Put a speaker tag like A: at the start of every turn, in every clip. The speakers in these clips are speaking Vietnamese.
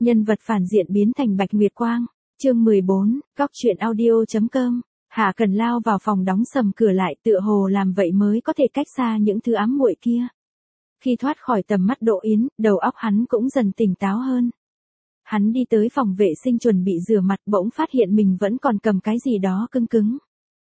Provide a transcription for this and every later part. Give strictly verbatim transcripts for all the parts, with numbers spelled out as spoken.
A: Nhân vật phản diện biến thành Bạch Nguyệt Quang. Chương mười bốn, Cóc truyện audio chấm com. Hạ Cần lao vào phòng đóng sầm cửa lại, tựa hồ làm vậy mới có thể cách xa những thứ ám muội kia. Khi thoát khỏi tầm mắt Đỗ Yến, đầu óc hắn cũng dần tỉnh táo hơn. Hắn đi tới phòng vệ sinh chuẩn bị rửa mặt, bỗng phát hiện mình vẫn còn cầm cái gì đó cứng cứng.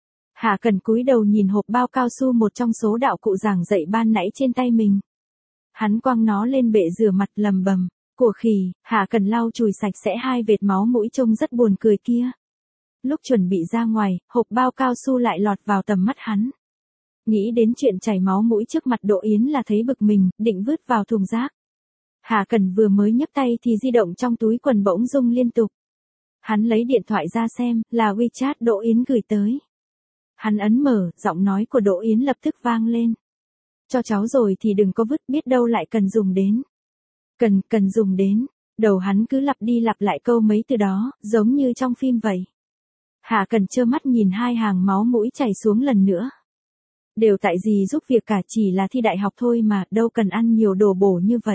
A: Hạ Cần cúi đầu nhìn hộp bao cao su, một trong số đạo cụ giảng dạy ban nãy trên tay mình. Hắn quăng nó lên bệ rửa mặt lầm bầm. Của khỉ. Hạ Cần lau chùi sạch sẽ hai vệt máu mũi trông rất buồn cười kia. Lúc chuẩn bị ra ngoài, hộp bao cao su lại lọt vào tầm mắt hắn. Nghĩ đến chuyện chảy máu mũi trước mặt Đỗ Yến là thấy bực mình, định vứt vào thùng rác. Hạ Cần vừa mới nhấc tay thì di động trong túi quần bỗng rung liên tục. Hắn lấy điện thoại ra xem, là WeChat Đỗ Yến gửi tới. Hắn ấn mở, giọng nói của Đỗ Yến lập tức vang lên. Cho cháu rồi thì đừng có vứt, biết đâu lại cần dùng đến. Cần, cần dùng đến. Đầu hắn cứ lặp đi lặp lại câu mấy từ đó, giống như trong phim vậy. Hạ Cần trơ mắt nhìn hai hàng máu mũi chảy xuống lần nữa. Đều tại gì giúp việc cả, chỉ là thi đại học thôi mà, đâu cần ăn nhiều đồ bổ như vậy.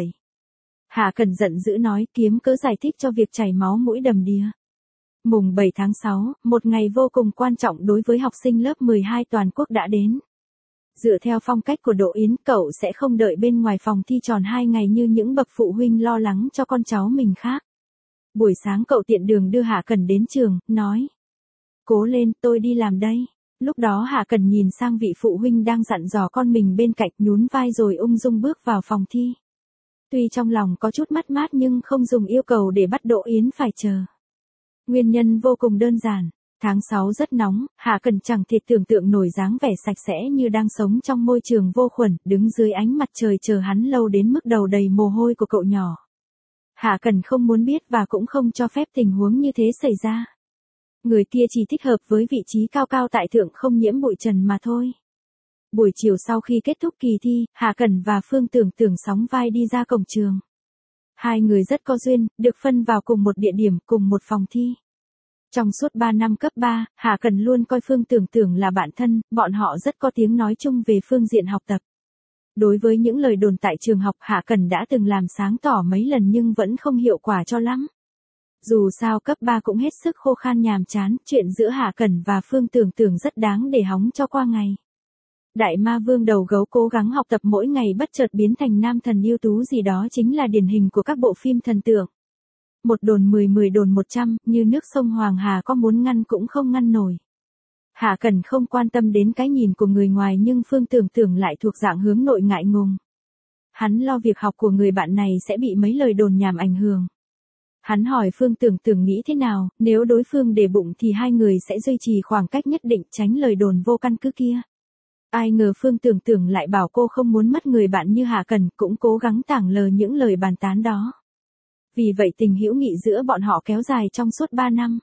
A: Hạ Cần giận dữ nói, kiếm cớ giải thích cho việc chảy máu mũi đầm đìa. Mùng bảy tháng sáu, một ngày vô cùng quan trọng đối với học sinh lớp mười hai toàn quốc đã đến. Dựa theo phong cách của Đỗ Yến, cậu sẽ không đợi bên ngoài phòng thi tròn hai ngày như những bậc phụ huynh lo lắng cho con cháu mình khác. Buổi sáng cậu tiện đường đưa Hạ Cần đến trường, nói. Cố lên, tôi đi làm đây. Lúc đó Hạ Cần nhìn sang vị phụ huynh đang dặn dò con mình bên cạnh, nhún vai rồi ung dung bước vào phòng thi. Tuy trong lòng có chút mất mát nhưng không dùng yêu cầu để bắt Đỗ Yến phải chờ. Nguyên nhân vô cùng đơn giản. Tháng sáu rất nóng, Hạ Cần chẳng thể tưởng tượng nổi dáng vẻ sạch sẽ như đang sống trong môi trường vô khuẩn, đứng dưới ánh mặt trời chờ hắn lâu đến mức đầu đầy mồ hôi của cậu nhỏ. Hạ Cần không muốn biết và cũng không cho phép tình huống như thế xảy ra. Người kia chỉ thích hợp với vị trí cao cao tại thượng, không nhiễm bụi trần mà thôi. Buổi chiều sau khi kết thúc kỳ thi, Hạ Cần và Phương Tưởng Tưởng sóng vai đi ra cổng trường. Hai người rất có duyên, được phân vào cùng một địa điểm, cùng một phòng thi. Trong suốt ba năm cấp ba, Hạ Cần luôn coi Phương Tưởng Tưởng là bạn thân, bọn họ rất có tiếng nói chung về phương diện học tập. Đối với những lời đồn tại trường học, Hạ Cần đã từng làm sáng tỏ mấy lần nhưng vẫn không hiệu quả cho lắm. Dù sao cấp ba cũng hết sức khô khan nhàm chán, chuyện giữa Hạ Cần và Phương Tưởng Tưởng rất đáng để hóng cho qua ngày. Đại ma vương đầu gấu cố gắng học tập mỗi ngày bất chợt biến thành nam thần ưu tú gì đó chính là điển hình của các bộ phim thần tượng. Một đồn mười, mười đồn một trăm, như nước sông Hoàng Hà có muốn ngăn cũng không ngăn nổi. Hạ Cần không quan tâm đến cái nhìn của người ngoài nhưng Phương Tưởng Tưởng lại thuộc dạng hướng nội ngại ngùng. Hắn lo việc học của người bạn này sẽ bị mấy lời đồn nhảm ảnh hưởng. Hắn hỏi Phương Tưởng Tưởng nghĩ thế nào, nếu đối phương để bụng thì hai người sẽ duy trì khoảng cách nhất định, tránh lời đồn vô căn cứ kia. Ai ngờ Phương Tưởng Tưởng lại bảo cô không muốn mất người bạn như Hạ Cần, cũng cố gắng tảng lờ những lời bàn tán đó. Vì vậy tình hữu nghị giữa bọn họ kéo dài trong suốt ba năm.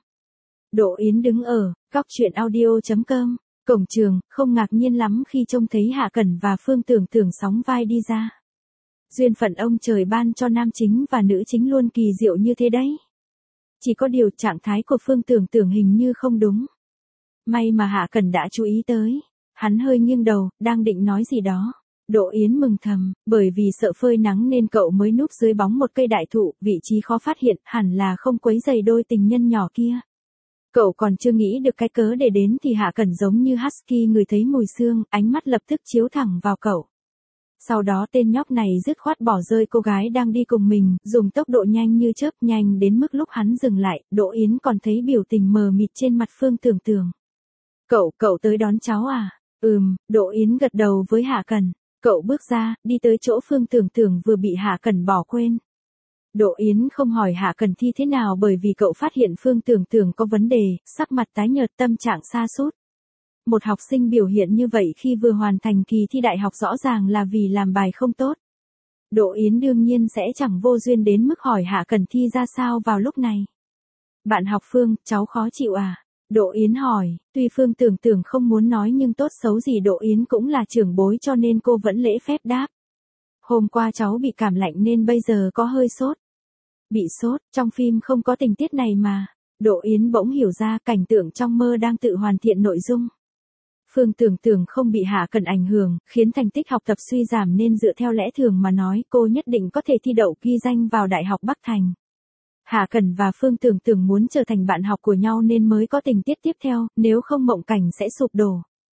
A: Đỗ Yến đứng ở Cóc truyện audio chấm com, cổng trường, không ngạc nhiên lắm khi trông thấy Hạ Cần và Phương Tưởng Tưởng sóng vai đi ra. Duyên phận ông trời ban cho nam chính và nữ chính luôn kỳ diệu như thế đấy. Chỉ có điều trạng thái của Phương Tưởng Tưởng hình như không đúng. May mà Hạ Cần đã chú ý tới. Hắn hơi nghiêng đầu, đang định nói gì đó. Đỗ Yến mừng thầm, bởi vì sợ phơi nắng nên cậu mới núp dưới bóng một cây đại thụ, vị trí khó phát hiện, hẳn là không quấy rầy đôi tình nhân nhỏ kia. Cậu còn chưa nghĩ được cái cớ để đến thì Hạ Cần giống như husky ngửi thấy mùi xương, ánh mắt lập tức chiếu thẳng vào cậu. Sau đó tên nhóc này dứt khoát bỏ rơi cô gái đang đi cùng mình, dùng tốc độ nhanh như chớp, nhanh đến mức lúc hắn dừng lại, Đỗ Yến còn thấy biểu tình mờ mịt trên mặt Phương Tưởng Tưởng. Cậu, cậu tới đón cháu à? Ừm, Đỗ Yến gật đầu với Hạ Cần. Cậu bước ra, đi tới chỗ Phương Tưởng Tưởng vừa bị Hạ Cần bỏ quên. Đỗ Yến không hỏi Hạ Cần thi thế nào bởi vì cậu phát hiện Phương Tưởng Tưởng có vấn đề, sắc mặt tái nhợt, tâm trạng sa sút. Một học sinh biểu hiện như vậy khi vừa hoàn thành kỳ thi đại học rõ ràng là vì làm bài không tốt. Đỗ Yến đương nhiên sẽ chẳng vô duyên đến mức hỏi Hạ Cần thi ra sao vào lúc này. Bạn học Phương, cháu khó chịu à? Đỗ Yến hỏi, tuy Phương Tưởng Tưởng không muốn nói nhưng tốt xấu gì Đỗ Yến cũng là trưởng bối cho nên cô vẫn lễ phép đáp. Hôm qua cháu bị cảm lạnh nên bây giờ có hơi sốt. Bị sốt, trong phim không có tình tiết này mà. Đỗ Yến bỗng hiểu ra cảnh tượng trong mơ đang tự hoàn thiện nội dung. Phương Tưởng Tưởng không bị Hạ Cần ảnh hưởng, khiến thành tích học tập suy giảm nên dựa theo lẽ thường mà nói cô nhất định có thể thi đậu ghi danh vào Đại học Bắc Thành. Hạ Cẩn và Phương Tưởng Tưởng muốn trở thành bạn học của nhau nên mới có tình tiết tiếp theo, nếu không mộng cảnh sẽ sụp đổ.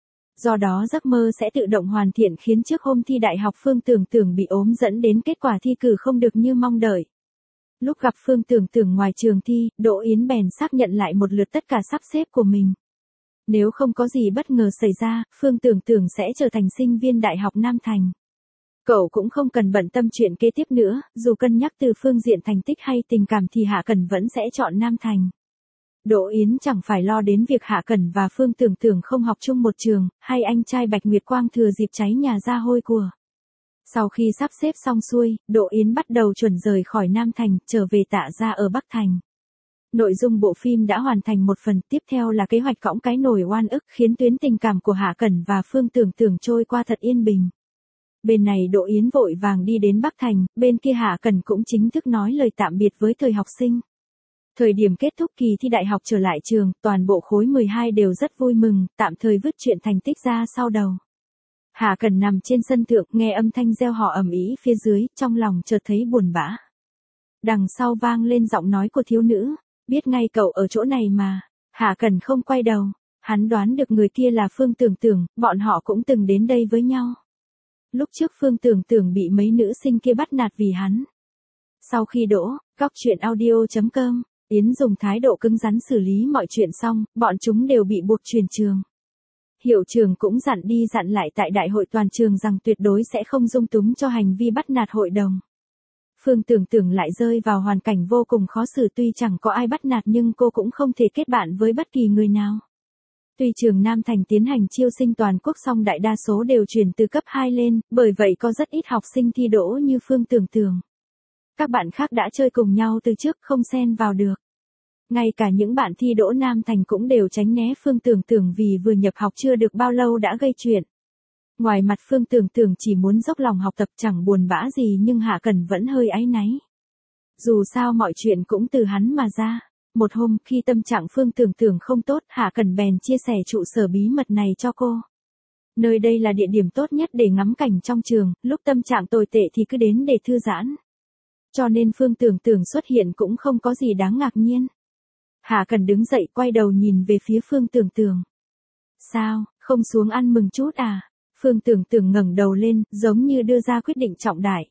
A: Do đó giấc mơ sẽ tự động hoàn thiện khiến trước hôm thi đại học Phương Tưởng Tưởng bị ốm dẫn đến kết quả thi cử không được như mong đợi. Lúc gặp Phương Tưởng Tưởng ngoài trường thi, Đỗ Yến bèn xác nhận lại một lượt tất cả sắp xếp của mình. Nếu không có gì bất ngờ xảy ra, Phương Tưởng Tưởng sẽ trở thành sinh viên Đại học Nam Thành. Cậu cũng không cần bận tâm chuyện kế tiếp nữa, dù cân nhắc từ phương diện thành tích hay tình cảm thì Hạ Cẩn vẫn sẽ chọn Nam Thành. Đỗ Yến chẳng phải lo đến việc Hạ Cẩn và Phương Tưởng Tưởng không học chung một trường, hay anh trai Bạch Nguyệt Quang thừa dịp cháy nhà ra hôi của. Sau khi sắp xếp xong xuôi, Đỗ Yến bắt đầu chuẩn rời khỏi Nam Thành, trở về Tạ gia ở Bắc Thành. Nội dung bộ phim đã hoàn thành một phần, tiếp theo là kế hoạch cõng cái nồi oan ức khiến tuyến tình cảm của Hạ Cẩn và Phương Tưởng Tưởng trôi qua thật yên bình. Bên này Đỗ Yến vội vàng đi đến Bắc Thành, bên kia Hạ Cẩn cũng chính thức nói lời tạm biệt với thời học sinh. Thời điểm kết thúc kỳ thi đại học trở lại trường, toàn bộ khối mười hai đều rất vui mừng, tạm thời vứt chuyện thành tích ra sau đầu. Hạ Cẩn nằm trên sân thượng, nghe âm thanh reo hò ầm ĩ phía dưới, trong lòng chợt thấy buồn bã. Đằng sau vang lên giọng nói của thiếu nữ, biết ngay cậu ở chỗ này mà. Hạ Cẩn không quay đầu, hắn đoán được người kia là Phương Tưởng Tưởng, bọn họ cũng từng đến đây với nhau. Lúc trước Phương Tưởng Tưởng bị mấy nữ sinh kia bắt nạt vì hắn. Sau khi đỗ, góc chuyện audio chấm com, Yến dùng thái độ cứng rắn xử lý mọi chuyện xong, bọn chúng đều bị buộc chuyển trường. Hiệu trưởng cũng dặn đi dặn lại tại đại hội toàn trường rằng tuyệt đối sẽ không dung túng cho hành vi bắt nạt hội đồng. Phương Tưởng Tưởng lại rơi vào hoàn cảnh vô cùng khó xử, tuy chẳng có ai bắt nạt nhưng cô cũng không thể kết bạn với bất kỳ người nào. Tuy trường Nam Thành tiến hành chiêu sinh toàn quốc song đại đa số đều chuyển từ cấp hai lên, bởi vậy có rất ít học sinh thi đỗ như Phương Tưởng Tưởng. Các bạn khác đã chơi cùng nhau từ trước không xen vào được. Ngay cả những bạn thi đỗ Nam Thành cũng đều tránh né Phương Tưởng Tưởng vì vừa nhập học chưa được bao lâu đã gây chuyện. Ngoài mặt Phương Tưởng Tưởng chỉ muốn dốc lòng học tập chẳng buồn bã gì nhưng Hạ Cẩn vẫn hơi áy náy. Dù sao mọi chuyện cũng từ hắn mà ra. Một hôm khi tâm trạng Phương Tưởng Tưởng không tốt, Hạ Cẩn bèn chia sẻ trụ sở bí mật này cho cô. Nơi đây là địa điểm tốt nhất để ngắm cảnh trong trường, lúc tâm trạng tồi tệ thì cứ đến để thư giãn. Cho nên Phương Tưởng Tưởng xuất hiện cũng không có gì đáng ngạc nhiên. Hạ Cẩn đứng dậy quay đầu nhìn về phía Phương Tưởng Tưởng. Sao, không xuống ăn mừng chút à? Phương Tưởng Tưởng ngẩng đầu lên, giống như đưa ra quyết định trọng đại.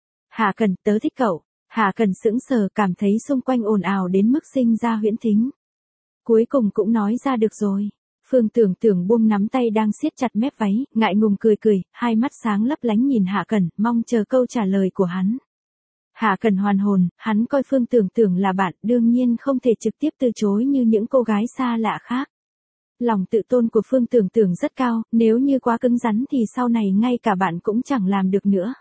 A: Hạ Cẩn, tớ thích cậu. Hạ Cẩn sững sờ, cảm thấy xung quanh ồn ào đến mức sinh ra huyễn thính. Cuối cùng cũng nói ra được rồi. Phương Tưởng Tưởng buông nắm tay đang siết chặt mép váy, ngại ngùng cười cười, hai mắt sáng lấp lánh nhìn Hạ Cẩn, mong chờ câu trả lời của hắn. Hạ Cẩn hoàn hồn, hắn coi Phương Tưởng Tưởng là bạn, đương nhiên không thể trực tiếp từ chối như những cô gái xa lạ khác. Lòng tự tôn của Phương Tưởng Tưởng rất cao, nếu như quá cứng rắn thì sau này ngay cả bạn cũng chẳng làm được nữa.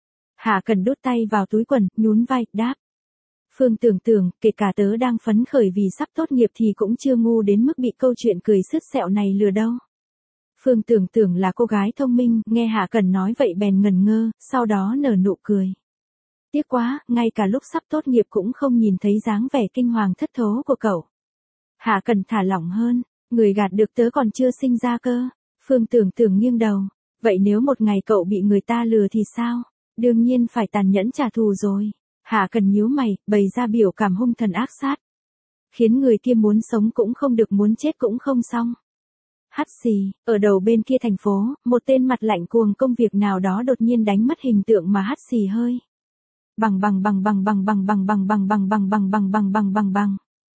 A: Hạ Cẩn đút tay vào túi quần, nhún vai, đáp. Phương Tưởng Tưởng, kể cả tớ đang phấn khởi vì sắp tốt nghiệp thì cũng chưa ngu đến mức bị câu chuyện cười sứt sẹo này lừa đâu. Phương Tưởng Tưởng là cô gái thông minh, nghe Hạ Cẩn nói vậy bèn ngẩn ngơ, sau đó nở nụ cười. Tiếc quá, ngay cả lúc sắp tốt nghiệp cũng không nhìn thấy dáng vẻ kinh hoàng thất thố của cậu. Hạ Cẩn thả lỏng hơn, người gạt được tớ còn chưa sinh ra cơ. Phương Tưởng Tưởng nghiêng đầu, vậy nếu một ngày cậu bị người ta lừa thì sao? Đương nhiên phải tàn nhẫn trả thù rồi. Hạ Cẩn nhíu mày, bày ra biểu cảm hung thần ác sát. Khiến người kia muốn sống cũng không được, muốn chết cũng không xong. Hắt xì, ở đầu bên kia thành phố, một tên mặt lạnh cuồng công việc nào đó đột nhiên đánh mất hình tượng mà hắt xì hơi. Bằng bằng bằng bằng bằng bằng bằng bằng bằng bằng bằng bằng bằng bằng bằng bằng bằng.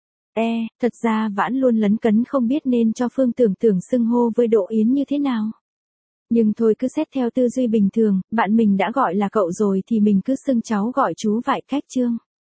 A: E, thật ra Vãn luôn lấn cấn không biết nên cho Phương Tưởng Tưởng xưng hô với Đỗ Yến như thế nào. Nhưng thôi cứ xét theo tư duy bình thường, bạn mình đã gọi là cậu rồi thì mình cứ xưng cháu gọi chú vậy cách chương.